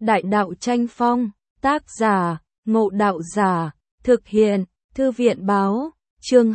Đại đạo tranh phong, tác giả, Ngộ Đạo Giả, thực hiện, Thư viện báo, chương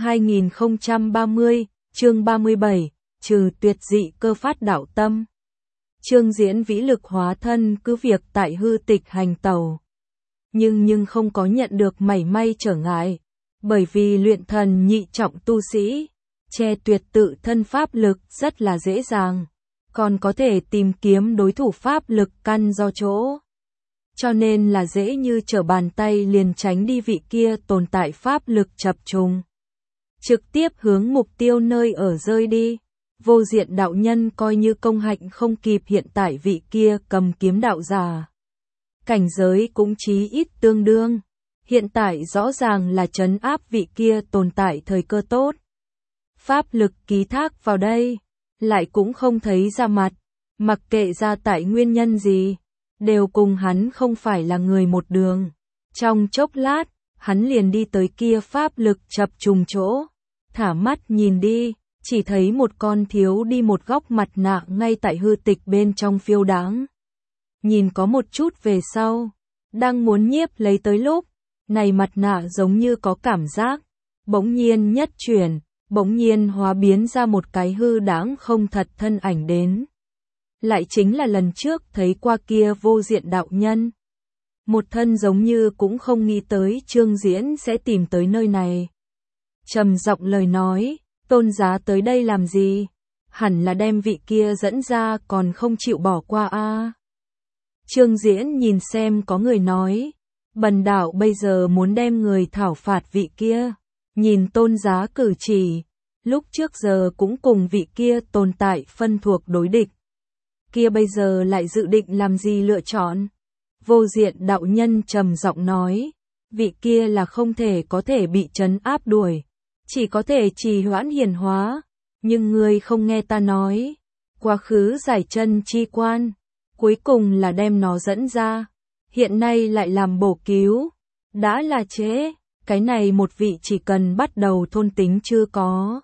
2030, chương 37, trừ tuyệt dị cơ phát đạo tâm. Trương Diễn vĩ lực hóa thân cứ việc tại hư tịch hành tẩu. Nhưng không có nhận được mảy may trở ngại, bởi vì luyện thần nhị trọng tu sĩ, che tuyệt tự thân pháp lực rất là dễ dàng, còn có thể tìm kiếm đối thủ pháp lực căn do chỗ. Cho nên là dễ như trở bàn tay liền tránh đi vị kia tồn tại pháp lực chập trùng. Trực tiếp hướng mục tiêu nơi ở rơi đi. Vô Diện đạo nhân coi như công hạnh không kịp hiện tại vị kia cầm kiếm đạo giả. Cảnh giới cũng chí ít tương đương. Hiện tại rõ ràng là trấn áp vị kia tồn tại thời cơ tốt. Pháp lực ký thác vào đây, lại cũng không thấy ra mặt, mặc kệ ra tại nguyên nhân gì, đều cùng hắn không phải là người một đường. Trong chốc lát, hắn liền đi tới kia pháp lực chập trùng chỗ, thả mắt nhìn đi, chỉ thấy một con thiếu đi một góc mặt nạ ngay tại hư tịch bên trong phiêu đáng. Nhìn có một chút về sau, đang muốn nhiếp lấy tới lúc, này mặt nạ giống như có cảm giác, bỗng nhiên nhất chuyển, bỗng nhiên hóa biến ra một cái hư đáng không thật thân ảnh đến. Lại chính là lần trước thấy qua kia Vô Diện đạo nhân. Một thân giống như cũng không nghĩ tới Trương Diễn sẽ tìm tới nơi này. Trầm giọng lời nói, Tôn giá tới đây làm gì? Hẳn là đem vị kia dẫn ra còn không chịu bỏ qua a. Trương Diễn nhìn xem có người nói, bần đạo bây giờ muốn đem người thảo phạt vị kia. Nhìn Tôn giá cử chỉ, lúc trước giờ cũng cùng vị kia tồn tại phân thuộc đối địch. Kia bây giờ lại dự định làm gì lựa chọn? Vô Diện đạo nhân trầm giọng nói, vị kia là không thể có thể bị trấn áp đuổi, chỉ có thể trì hoãn hiển hóa, nhưng ngươi không nghe ta nói, quá khứ giải chân chi quan, cuối cùng là đem nó dẫn ra, hiện nay lại làm bổ cứu, đã là trễ, cái này một vị chỉ cần bắt đầu thôn tính chưa có,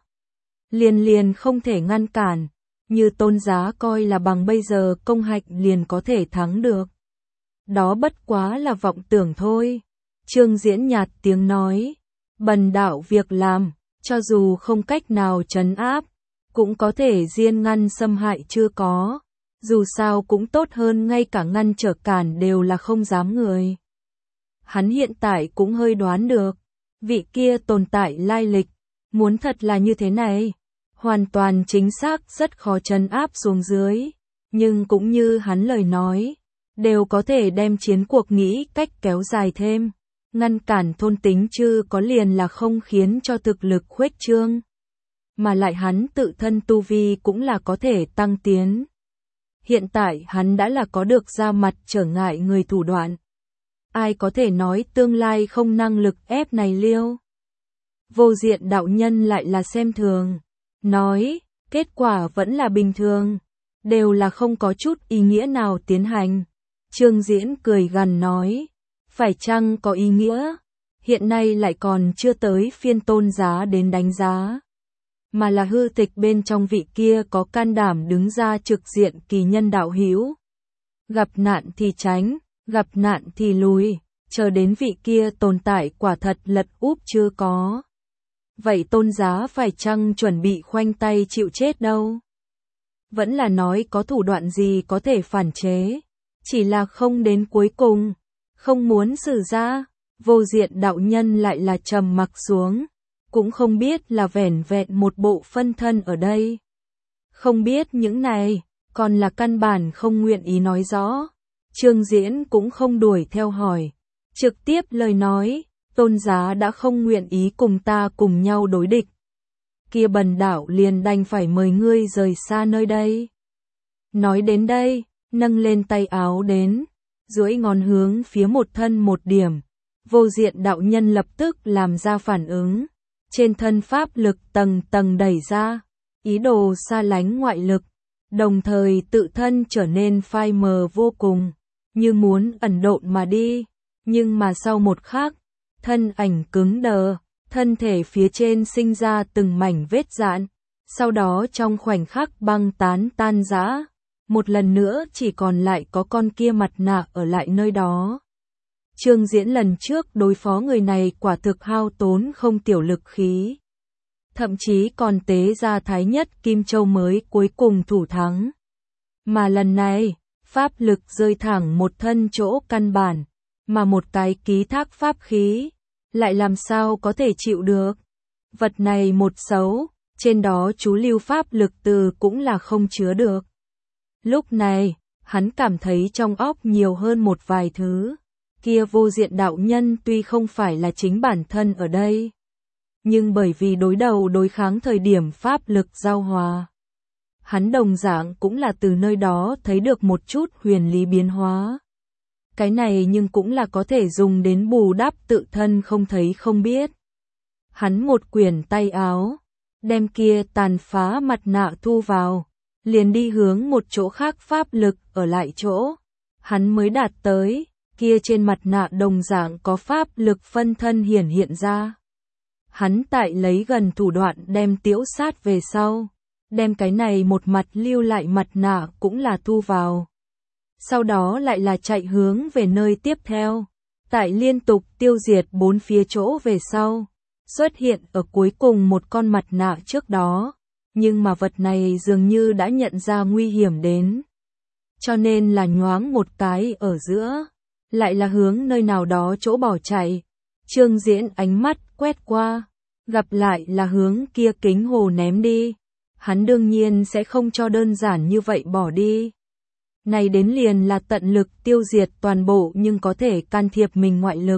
liền không thể ngăn cản. Như Tôn giá coi là bằng bây giờ công hạnh liền có thể thắng được. Đó bất quá là vọng tưởng thôi. Trương Diễn nhạt tiếng nói, bần đạo việc làm, cho dù không cách nào trấn áp, cũng có thể diên ngăn xâm hại chưa có. Dù sao cũng tốt hơn ngay cả ngăn trở cản đều là không dám người. Hắn hiện tại cũng hơi đoán được, vị kia tồn tại lai lịch, muốn thật là như thế này. Hoàn toàn chính xác rất khó trấn áp xuống dưới, nhưng cũng như hắn lời nói, đều có thể đem chiến cuộc nghĩ cách kéo dài thêm, ngăn cản thôn tính chứ có liền là không khiến cho thực lực khuếch trương. Mà lại hắn tự thân tu vi cũng là có thể tăng tiến. Hiện tại hắn đã là có được ra mặt trở ngại người thủ đoạn. Ai có thể nói tương lai không năng lực ép này liêu? Vô Diện đạo nhân lại là xem thường. Nói, kết quả vẫn là bình thường, đều là không có chút ý nghĩa nào tiến hành. Trương Diễn cười gằn nói, phải chăng có ý nghĩa, hiện nay lại còn chưa tới phiên Tôn giá đến đánh giá. Mà là hư tịch bên trong vị kia có can đảm đứng ra trực diện kỳ nhân đạo hữu. Gặp nạn thì tránh, gặp nạn thì lùi, chờ đến vị kia tồn tại quả thật lật úp chưa có. Vậy Tôn giá phải chăng chuẩn bị khoanh tay chịu chết đâu? Vẫn là nói có thủ đoạn gì có thể phản chế, chỉ là không đến cuối cùng, không muốn xử ra. Vô Diện đạo nhân lại là trầm mặc xuống, cũng không biết là vẻn vẹn một bộ phân thân ở đây. Không biết những này, còn là căn bản không nguyện ý nói rõ. Trương Diễn cũng không đuổi theo hỏi, trực tiếp lời nói. Tôn giá đã không nguyện ý cùng ta cùng nhau đối địch. Kia bần đạo liền đành phải mời ngươi rời xa nơi đây. Nói đến đây, nâng lên tay áo đến, duỗi ngón hướng phía một thân một điểm. Vô Diện đạo nhân lập tức làm ra phản ứng. Trên thân pháp lực tầng tầng đẩy ra, ý đồ xa lánh ngoại lực, đồng thời tự thân trở nên phai mờ vô cùng, như muốn ẩn độn mà đi. Nhưng mà sau một khắc, thân ảnh cứng đờ, thân thể phía trên sinh ra từng mảnh vết rạn, sau đó trong khoảnh khắc băng tán tan rã, một lần nữa chỉ còn lại có con kia mặt nạ ở lại nơi đó. Trương Diễn lần trước đối phó người này quả thực hao tốn không tiểu lực khí. Thậm chí còn tế ra Thái Nhất Kim Châu mới cuối cùng thủ thắng. Mà lần này, pháp lực rơi thẳng một thân chỗ căn bản, mà một cái ký thác pháp khí, lại làm sao có thể chịu được. Vật này một xấu, trên đó chú lưu pháp lực từ cũng là không chứa được. Lúc này, hắn cảm thấy trong óc nhiều hơn một vài thứ. Kia vô diện đạo nhân tuy không phải là chính bản thân ở đây, nhưng bởi vì đối đầu đối kháng thời điểm pháp lực giao hòa, hắn đồng dạng cũng là từ nơi đó thấy được một chút huyền lý biến hóa. Cái này nhưng cũng là có thể dùng đến bù đắp tự thân không thấy không biết. Hắn một quyển tay áo, đem kia tàn phá mặt nạ thu vào, liền đi hướng một chỗ khác pháp lực ở lại chỗ. Hắn mới đạt tới, kia trên mặt nạ đồng dạng có pháp lực phân thân hiện ra. Hắn tại lấy gần thủ đoạn đem Tiễu sát về sau, đem cái này một mặt lưu lại mặt nạ cũng là thu vào. Sau đó lại là chạy hướng về nơi tiếp theo, tại liên tục tiêu diệt bốn phía chỗ về sau, xuất hiện ở cuối cùng một con mặt nạ trước đó, nhưng mà vật này dường như đã nhận ra nguy hiểm đến. Cho nên là nhoáng một cái ở giữa, lại là hướng nơi nào đó chỗ bỏ chạy. Trương Diễn ánh mắt quét qua, gặp lại là hướng kia kính hồ ném đi. Hắn đương nhiên sẽ không cho đơn giản như vậy bỏ đi. Này đến liền là tận lực tiêu diệt toàn bộ nhưng có thể can thiệp mình ngoại lực.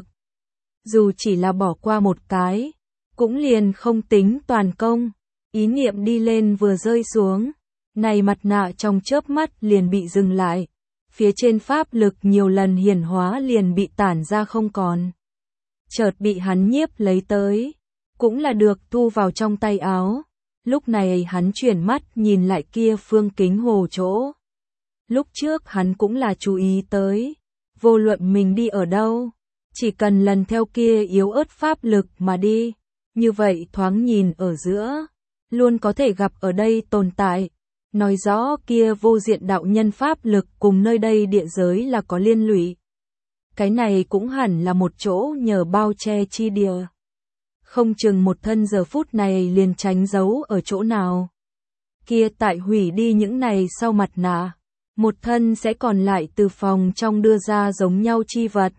Dù chỉ là bỏ qua một cái, cũng liền không tính toàn công. Ý niệm đi lên vừa rơi xuống, này mặt nạ trong chớp mắt liền bị dừng lại. Phía trên pháp lực nhiều lần hiển hóa liền bị tản ra không còn. Chợt bị hắn nhiếp lấy tới, cũng là được thu vào trong tay áo. Lúc này hắn chuyển mắt nhìn lại kia phương kính hồ chỗ. Lúc trước hắn cũng là chú ý tới, vô luận mình đi ở đâu, chỉ cần lần theo kia yếu ớt pháp lực mà đi, như vậy thoáng nhìn ở giữa, luôn có thể gặp ở đây tồn tại. Nói rõ kia vô diện đạo nhân pháp lực cùng nơi đây địa giới là có liên lụy. Cái này cũng hẳn là một chỗ nhờ bao che chi địa. Không chừng một thân giờ phút này liền tránh giấu ở chỗ nào. Kia tại hủy đi những này sau mặt nạ, một thân sẽ còn lại từ phòng trong đưa ra giống nhau chi vật.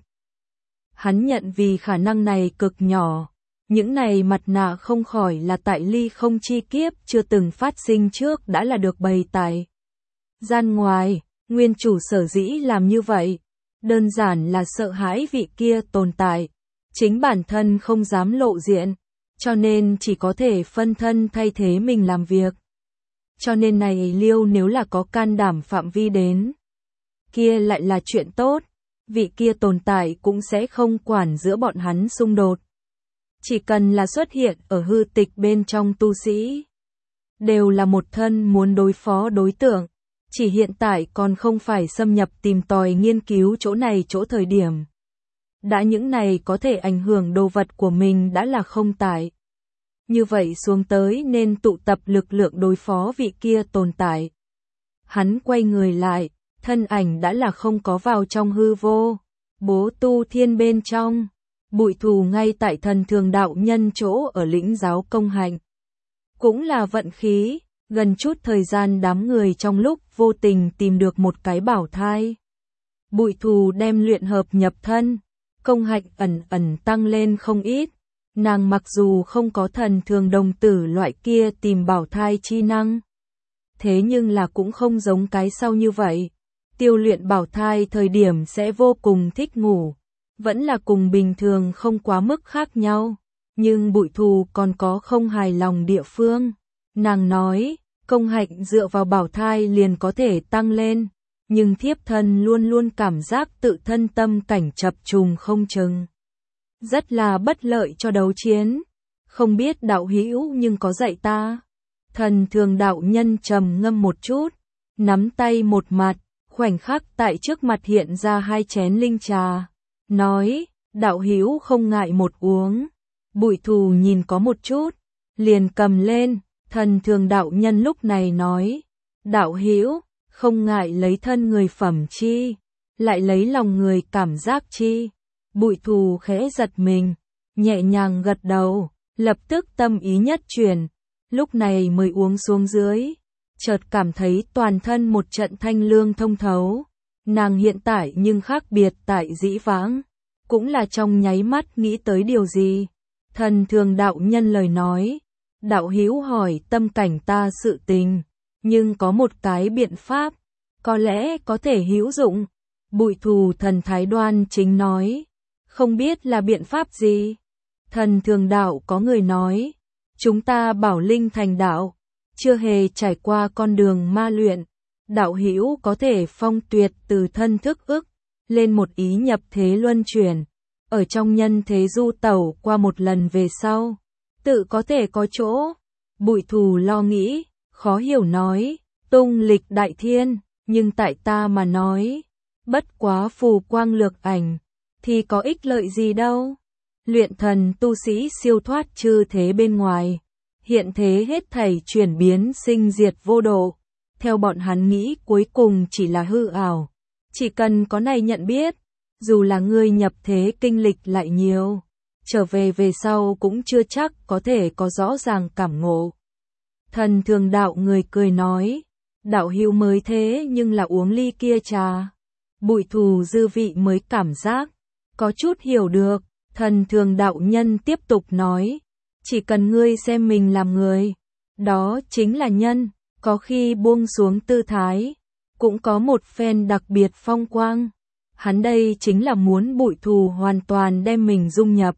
Hắn nhận vì khả năng này cực nhỏ. Những này mặt nạ không khỏi là tại ly không chi kiếp chưa từng phát sinh trước đã là được bày tại gian ngoài. Nguyên chủ sở dĩ làm như vậy, đơn giản là sợ hãi vị kia tồn tại, chính bản thân không dám lộ diện, cho nên chỉ có thể phân thân thay thế mình làm việc. Cho nên này Liêu nếu là có can đảm phạm vi đến, kia lại là chuyện tốt, vị kia tồn tại cũng sẽ không quản giữa bọn hắn xung đột. Chỉ cần là xuất hiện ở hư tịch bên trong tu sĩ, đều là một thân muốn đối phó đối tượng, chỉ hiện tại còn không phải xâm nhập tìm tòi nghiên cứu chỗ này chỗ thời điểm. Đã những này có thể ảnh hưởng đồ vật của mình đã là không tại. Như vậy xuống tới nên tụ tập lực lượng đối phó vị kia tồn tại. Hắn quay người lại, thân ảnh đã là không có vào trong hư vô, bố tu thiên bên trong. Bụi thù ngay tại thần thường đạo nhân chỗ ở lĩnh giáo công hạnh. Cũng là vận khí, gần chút thời gian đám người trong lúc vô tình tìm được một cái bảo thai. Bụi thù đem luyện hợp nhập thân, công hạnh ẩn ẩn tăng lên không ít. Nàng mặc dù không có thần thường đồng tử loại kia tìm bảo thai chi năng. Thế nhưng là cũng không giống cái sau như vậy. Tiêu luyện bảo thai thời điểm sẽ vô cùng thích ngủ. Vẫn là cùng bình thường không quá mức khác nhau, nhưng bụi thù còn có không hài lòng địa phương. Nàng nói, công hạnh dựa vào bảo thai liền có thể tăng lên, nhưng thiếp thân luôn luôn cảm giác tự thân tâm cảnh chập trùng không chừng. Rất là bất lợi cho đấu chiến, không biết đạo hữu nhưng có dạy ta. Thần thường đạo nhân trầm ngâm một chút, nắm tay một mặt, khoảnh khắc tại trước mặt hiện ra 2 chén linh trà. Nói, đạo hữu không ngại một uống. Bụi thù nhìn có một chút, liền cầm lên. Thần thường đạo nhân lúc này nói, đạo hữu không ngại lấy thân người phẩm chi, lại lấy lòng người cảm giác chi. Bụi Thù khẽ giật mình, nhẹ nhàng gật đầu, lập tức tâm ý nhất chuyển, lúc này mới uống xuống dưới, chợt cảm thấy toàn thân một trận thanh lương thông thấu. Nàng hiện tại nhưng khác biệt tại dĩ vãng, cũng là trong nháy mắt nghĩ tới điều gì. Thần Thường đạo nhân lời nói, đạo hữu hỏi tâm cảnh ta sự tình, nhưng có một cái biện pháp, có lẽ có thể hữu dụng. Bụi Thù thần thái đoan chính nói, không biết là biện pháp gì. Thần Thường đạo có người nói, chúng ta bảo linh thành đạo, chưa hề trải qua con đường ma luyện, đạo hữu có thể phong tuyệt từ thân thức ức, lên một ý nhập thế luân chuyển, ở trong nhân thế du tẩu qua một lần về sau, tự có thể có chỗ. Bụi Thù lo nghĩ, khó hiểu nói, tung lịch đại thiên, nhưng tại ta mà nói, bất quá phù quang lược ảnh, thì có ích lợi gì đâu. Luyện thần tu sĩ siêu thoát chư thế bên ngoài, hiện thế hết thảy chuyển biến sinh diệt vô độ, theo bọn hắn nghĩ cuối cùng chỉ là hư ảo. Chỉ cần có này nhận biết, dù là người nhập thế kinh lịch lại nhiều, trở về về sau cũng chưa chắc có thể có rõ ràng cảm ngộ. Thần Thường đạo người cười nói, đạo hữu mới thế nhưng là uống ly kia trà. Bụi Thù dư vị mới cảm giác, có chút hiểu được. Thần Thường đạo nhân tiếp tục nói, chỉ cần ngươi xem mình làm người, đó chính là nhân, có khi buông xuống tư thái, cũng có một phen đặc biệt phong quang. Hắn đây chính là muốn Bụi Thù hoàn toàn đem mình dung nhập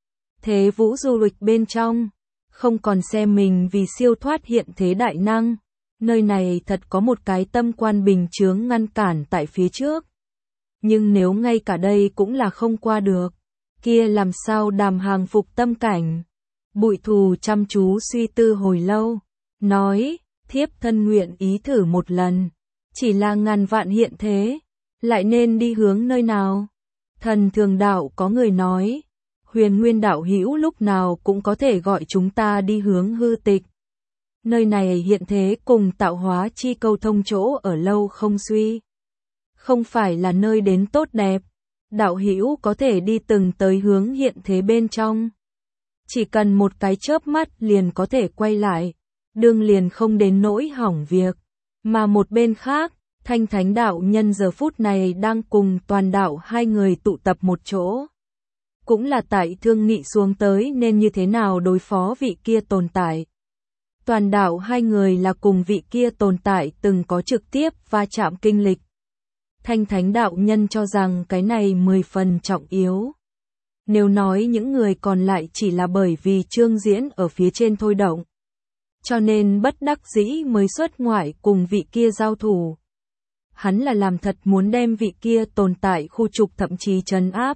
thế vũ du lịch bên trong, không còn xem mình vì siêu thoát hiện thế đại năng. Nơi này thật có một cái tâm quan bình chướng ngăn cản tại phía trước. Nhưng nếu ngay cả đây cũng là không qua được, kia làm sao đàm hàng phục tâm cảnh. Bụi Thù chăm chú suy tư hồi lâu, nói, thiếp thân nguyện ý thử một lần, chỉ là ngàn vạn hiện thế, lại nên đi hướng nơi nào. Thần Thường đạo có người nói, Huyền Nguyên đạo hữu lúc nào cũng có thể gọi chúng ta đi hướng hư tịch. Nơi này hiện thế cùng tạo hóa chi câu thông chỗ ở lâu không suy, không phải là nơi đến tốt đẹp. Đạo hữu có thể đi từng tới hướng hiện thế bên trong, chỉ cần một cái chớp mắt liền có thể quay lại, đương liền không đến nỗi hỏng việc. Mà một bên khác, Thanh Thánh đạo nhân giờ phút này đang cùng Toàn đạo hai người tụ tập một chỗ, cũng là tại thương nghị xuống tới nên như thế nào đối phó vị kia tồn tại. Toàn đạo hai người là cùng vị kia tồn tại từng có trực tiếp va chạm kinh lịch. Thanh Thánh đạo nhân cho rằng cái này 10 phần trọng yếu. Nếu nói những người còn lại chỉ là bởi vì chương diễn ở phía trên thôi động, cho nên bất đắc dĩ mới xuất ngoại cùng vị kia giao thủ. Hắn là làm thật muốn đem vị kia tồn tại khu trục thậm chí trấn áp.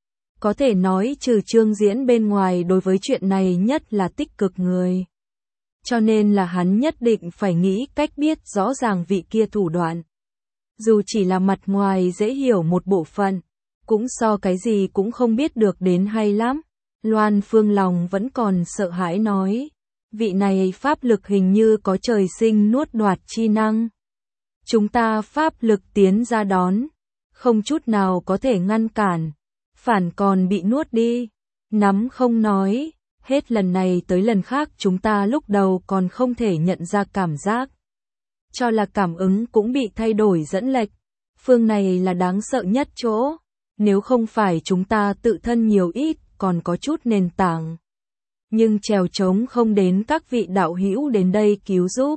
Có thể nói trừ chương diễn bên ngoài đối với chuyện này nhất là tích cực người. Cho nên là hắn nhất định phải nghĩ cách biết rõ ràng vị kia thủ đoạn. Dù chỉ là mặt ngoài dễ hiểu một bộ phận, cũng so cái gì cũng không biết được đến hay lắm. Loan Phương lòng vẫn còn sợ hãi nói, vị này pháp lực hình như có trời sinh nuốt đoạt chi năng. Chúng ta pháp lực tiến ra đón, không chút nào có thể ngăn cản, phản còn bị nuốt đi. Nắm không nói, hết lần này tới lần khác chúng ta lúc đầu còn không thể nhận ra cảm giác. Cho là cảm ứng cũng bị thay đổi dẫn lệch. Phương này là đáng sợ nhất chỗ, nếu không phải chúng ta tự thân nhiều ít còn có chút nền tảng. Nhưng trèo trống không đến các vị đạo hữu đến đây cứu giúp.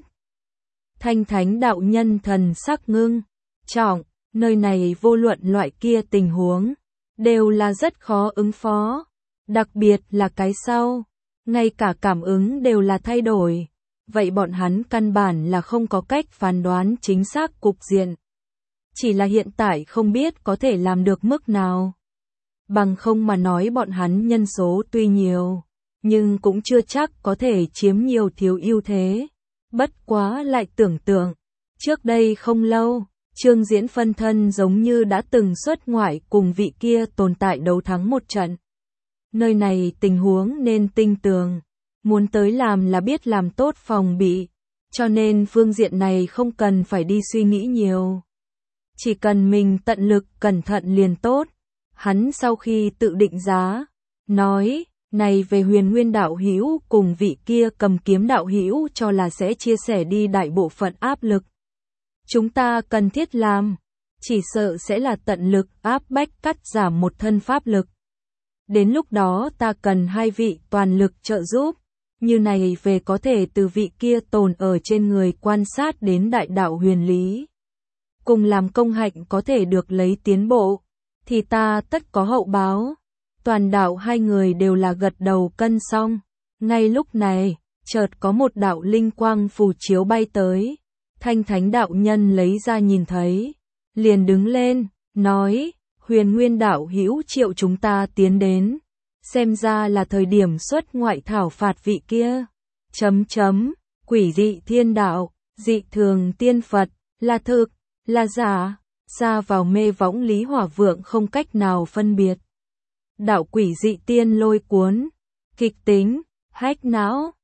Thanh Thánh đạo nhân thần sắc ngưng, trọng, nơi này vô luận loại kia tình huống, đều là rất khó ứng phó. Đặc biệt là cái sau, ngay cả cảm ứng đều là thay đổi. Vậy bọn hắn căn bản là không có cách phán đoán chính xác cục diện. Chỉ là hiện tại không biết có thể làm được mức nào. Bằng không mà nói bọn hắn nhân số tuy nhiều, nhưng cũng chưa chắc có thể chiếm nhiều thiếu ưu thế. Bất quá lại tưởng tượng, trước đây không lâu, Trương Diễn phân thân giống như đã từng xuất ngoại cùng vị kia tồn tại đấu thắng một trận. Nơi này tình huống nên tinh tường, muốn tới làm là biết làm tốt phòng bị, cho nên phương diện này không cần phải đi suy nghĩ nhiều. Chỉ cần mình tận lực cẩn thận liền tốt. Hắn sau khi tự định giá, nói, này về Huyền Nguyên đạo hữu cùng vị kia Cầm Kiếm đạo hữu cho là sẽ chia sẻ đi đại bộ phận áp lực. Chúng ta cần thiết làm, chỉ sợ sẽ là tận lực áp bách cắt giảm một thân pháp lực. Đến lúc đó ta cần hai vị toàn lực trợ giúp, như này về có thể từ vị kia tồn ở trên người quan sát đến đại đạo huyền lý. Cùng làm công hạnh có thể được lấy tiến bộ, thì ta tất có hậu báo. Toàn đạo hai người đều là gật đầu cân xong. Ngay lúc này, chợt có một đạo linh quang phù chiếu bay tới. Thanh Thánh đạo nhân lấy ra nhìn thấy, liền đứng lên, nói, Huyền Nguyên đạo hữu triệu chúng ta tiến đến. Xem ra là thời điểm xuất ngoại thảo phạt vị kia. Quỷ dị thiên đạo, dị thường tiên Phật, là thực, là giả, ra vào mê võng Lý Hỏa Vượng không cách nào phân biệt. Đạo quỷ dị tiên lôi cuốn, kịch tính, hách não,